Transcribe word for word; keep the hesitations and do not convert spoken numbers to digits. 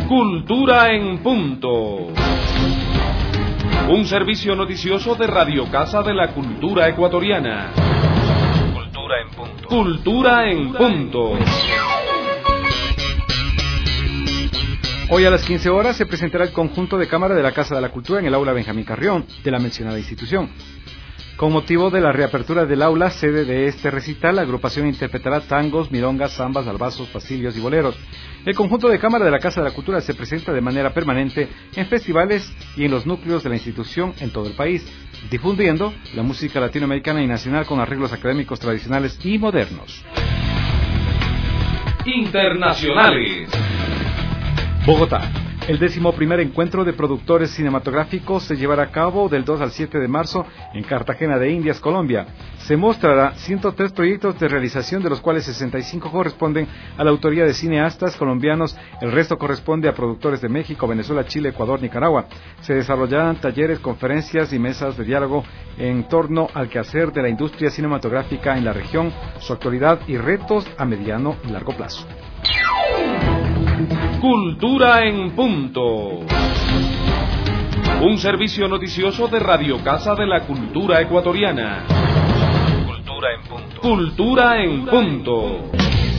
Cultura en punto. Un servicio noticioso de Radio Casa de la Cultura Ecuatoriana. Cultura en punto. Cultura en punto. Hoy a las quince horas se presentará el conjunto de cámara de la Casa de la Cultura en el aula Benjamín Carrión de la mencionada institución. Con motivo de la reapertura del aula, sede de este recital, la agrupación interpretará tangos, milongas, zambas, albazos, pasillos y boleros. El conjunto de cámara de la Casa de la Cultura se presenta de manera permanente en festivales y en los núcleos de la institución en todo el país, difundiendo la música latinoamericana y nacional con arreglos académicos tradicionales y modernos. Internacionales. Bogotá. El décimo primer encuentro de productores cinematográficos se llevará a cabo del dos al siete de marzo en Cartagena de Indias, Colombia. Se mostrará ciento tres proyectos de realización, de los cuales sesenta y cinco corresponden a la autoría de cineastas colombianos, el resto corresponde a productores de México, Venezuela, Chile, Ecuador, Nicaragua. Se desarrollarán talleres, conferencias y mesas de diálogo en torno al quehacer de la industria cinematográfica en la región, su actualidad y retos a mediano y largo plazo. Cultura en punto. Un servicio noticioso de Radio Casa de la Cultura Ecuatoriana. Cultura en punto. Cultura en punto.